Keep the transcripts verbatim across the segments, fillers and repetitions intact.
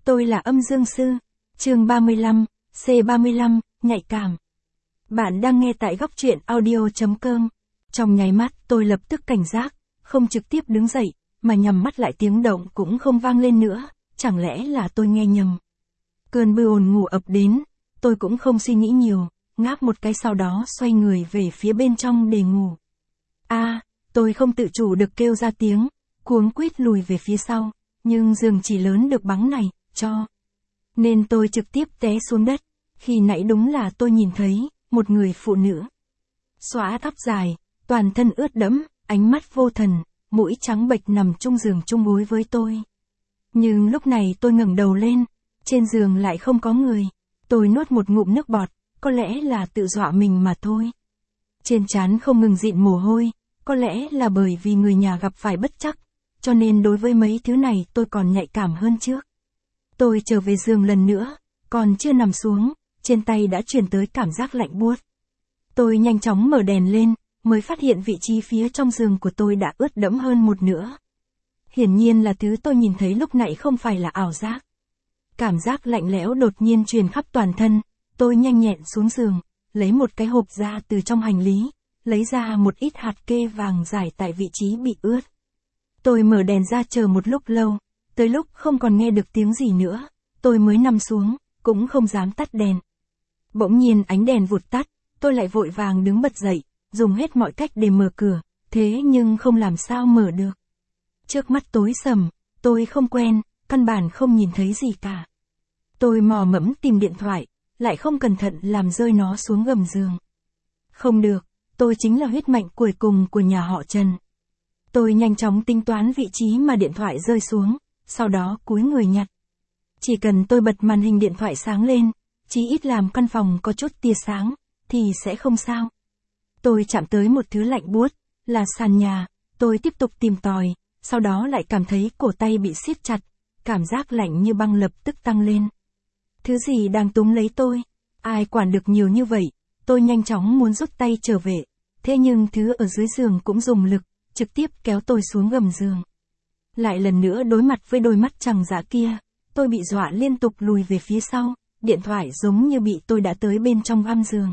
Tôi là âm dương sư. Chương ba mươi lăm, C ba mươi lăm, nhạy cảm. Bạn đang nghe tại góc truyện audio.com. Trong nháy mắt tôi lập tức cảnh giác, không trực tiếp đứng dậy, mà nhắm mắt lại tiếng động cũng không vang lên nữa, chẳng lẽ là tôi nghe nhầm. Cơn bư ồn ngủ ập đến, tôi cũng không suy nghĩ nhiều, ngáp một cái sau đó xoay người về phía bên trong để ngủ. A, à, tôi không tự chủ được kêu ra tiếng, cuống quýt lùi về phía sau, nhưng giường chỉ lớn được bắn này, cho. Nên tôi trực tiếp té xuống đất, khi nãy đúng là tôi nhìn thấy, một người phụ nữ. Xõa tóc dài, toàn thân ướt đẫm, ánh mắt vô thần, mũi trắng bệch nằm chung giường chung gối với tôi. Nhưng lúc này tôi ngẩng đầu lên, trên giường lại không có người. Tôi nuốt một ngụm nước bọt, có lẽ là tự dọa mình mà thôi. Trên trán không ngừng dịn mồ hôi, có lẽ là bởi vì người nhà gặp phải bất trắc, cho nên đối với mấy thứ này tôi còn nhạy cảm hơn trước. Tôi trở về giường lần nữa, còn chưa nằm xuống, trên tay đã truyền tới cảm giác lạnh buốt. Tôi nhanh chóng mở đèn lên, mới phát hiện vị trí phía trong giường của tôi đã ướt đẫm hơn một nửa. Hiển nhiên là thứ tôi nhìn thấy lúc nãy không phải là ảo giác. Cảm giác lạnh lẽo đột nhiên truyền khắp toàn thân, tôi nhanh nhẹn xuống giường, lấy một cái hộp ra từ trong hành lý, lấy ra một ít hạt kê vàng rải tại vị trí bị ướt. Tôi mở đèn ra chờ một lúc lâu, tới lúc không còn nghe được tiếng gì nữa, tôi mới nằm xuống, cũng không dám tắt đèn. Bỗng nhiên ánh đèn vụt tắt, tôi lại vội vàng đứng bật dậy, dùng hết mọi cách để mở cửa, thế nhưng không làm sao mở được. Trước mắt tối sầm, tôi không quen, căn bản không nhìn thấy gì cả. Tôi mò mẫm tìm điện thoại, lại không cẩn thận làm rơi nó xuống gầm giường. Không được, tôi chính là huyết mạch cuối cùng của nhà họ Trần. Tôi nhanh chóng tính toán vị trí mà điện thoại rơi xuống, sau đó cúi người nhặt. Chỉ cần tôi bật màn hình điện thoại sáng lên, chí ít làm căn phòng có chút tia sáng, thì sẽ không sao. Tôi chạm tới một thứ lạnh buốt, là sàn nhà, tôi tiếp tục tìm tòi, sau đó lại cảm thấy cổ tay bị siết chặt, cảm giác lạnh như băng lập tức tăng lên. Thứ gì đang túm lấy tôi? Ai quản được nhiều như vậy? Tôi nhanh chóng muốn rút tay trở về, thế nhưng thứ ở dưới giường cũng dùng lực, trực tiếp kéo tôi xuống gầm giường. Lại lần nữa đối mặt với đôi mắt trằng dã kia, tôi bị dọa liên tục lùi về phía sau, điện thoại giống như bị tôi đã tới bên trong găm giường.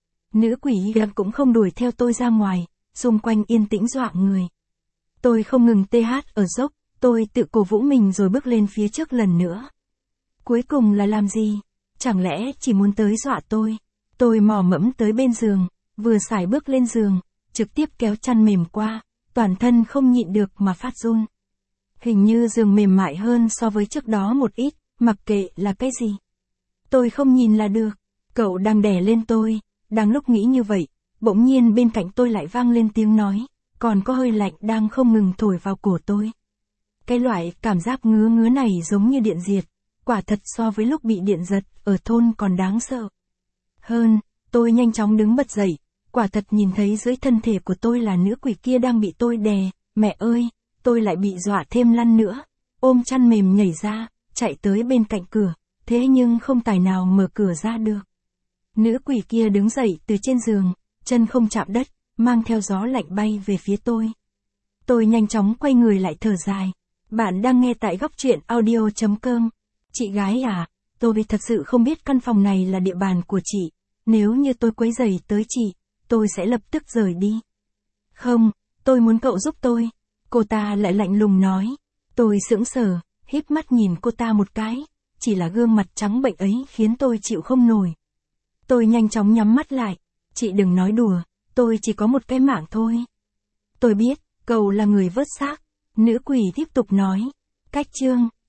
Nữ quỷ gặp cũng không đuổi theo tôi ra ngoài, xung quanh yên tĩnh dọa người. Tôi không ngừng tê hát ở dốc, tôi tự cổ vũ mình rồi bước lên phía trước lần nữa. Cuối cùng là làm gì? Chẳng lẽ chỉ muốn tới dọa tôi? Tôi mò mẫm tới bên giường, vừa sải bước lên giường, trực tiếp kéo chăn mềm qua, toàn thân không nhịn được mà phát run. Hình như giường mềm mại hơn so với trước đó một ít, mặc kệ là cái gì. Tôi không nhìn là được, cậu đang đè lên tôi, đang lúc nghĩ như vậy, bỗng nhiên bên cạnh tôi lại vang lên tiếng nói, còn có hơi lạnh đang không ngừng thổi vào cổ tôi. Cái loại cảm giác ngứa ngứa này giống như điện diệt, quả thật so với lúc bị điện giật ở thôn còn đáng sợ. Hơn, tôi nhanh chóng đứng bật dậy, quả thật nhìn thấy dưới thân thể của tôi là nữ quỷ kia đang bị tôi đè, mẹ ơi, tôi lại bị dọa thêm lăn nữa, ôm chăn mềm nhảy ra, chạy tới bên cạnh cửa, thế nhưng không tài nào mở cửa ra được. Nữ quỷ kia đứng dậy từ trên giường, chân không chạm đất, mang theo gió lạnh bay về phía tôi. Tôi nhanh chóng quay người lại thở dài. Bạn đang nghe tại góc truyện audio.com. Chị gái à, tôi thật sự không biết căn phòng này là địa bàn của chị. Nếu như tôi quấy rầy tới chị, tôi sẽ lập tức rời đi. Không, tôi muốn cậu giúp tôi. Cô ta lại lạnh lùng nói. Tôi sững sờ, híp mắt nhìn cô ta một cái. Chỉ là gương mặt trắng bệch ấy khiến tôi chịu không nổi. Tôi nhanh chóng nhắm mắt lại. Chị đừng nói đùa, tôi chỉ có một cái mạng thôi. Tôi biết, cậu là người vớt xác. Nữ quỷ tiếp tục nói. Cách chương,